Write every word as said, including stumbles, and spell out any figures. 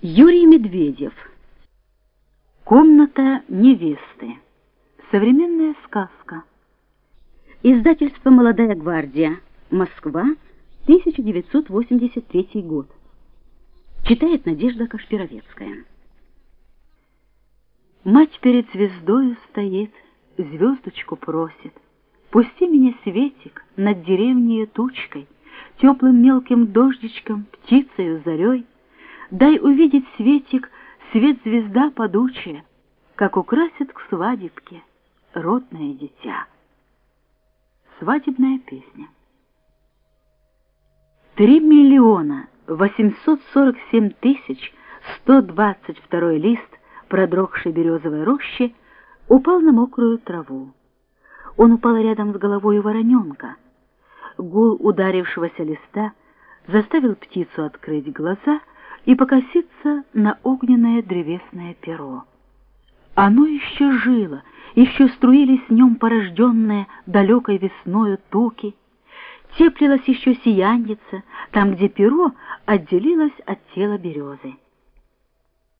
Юрий Медведев. Комната невесты. Современная сказка. Издательство «Молодая гвардия», Москва, тысяча девятьсот восемьдесят третий год. Читает Надежда Кашпировецкая. Мать перед звездою стоит, звездочку просит: пусти меня, светик, над деревнею тучкой, теплым мелким дождичком, птицею зарей. Дай увидеть, светик, свет звезда падучая, как украсит к свадебке родное дитя. Свадебная песня. Три миллиона восемьсот сорок семь тысяч сто двадцать второй лист продрогшей березовой рощи упал на мокрую траву. Он упал рядом с головой вороненка. Гул ударившегося листа заставил птицу открыть глаза и покоситься на огненное древесное перо. Оно еще жило, еще струились в нем порожденные далекой весною токи, теплилась еще сияньица там, где перо отделилось от тела березы.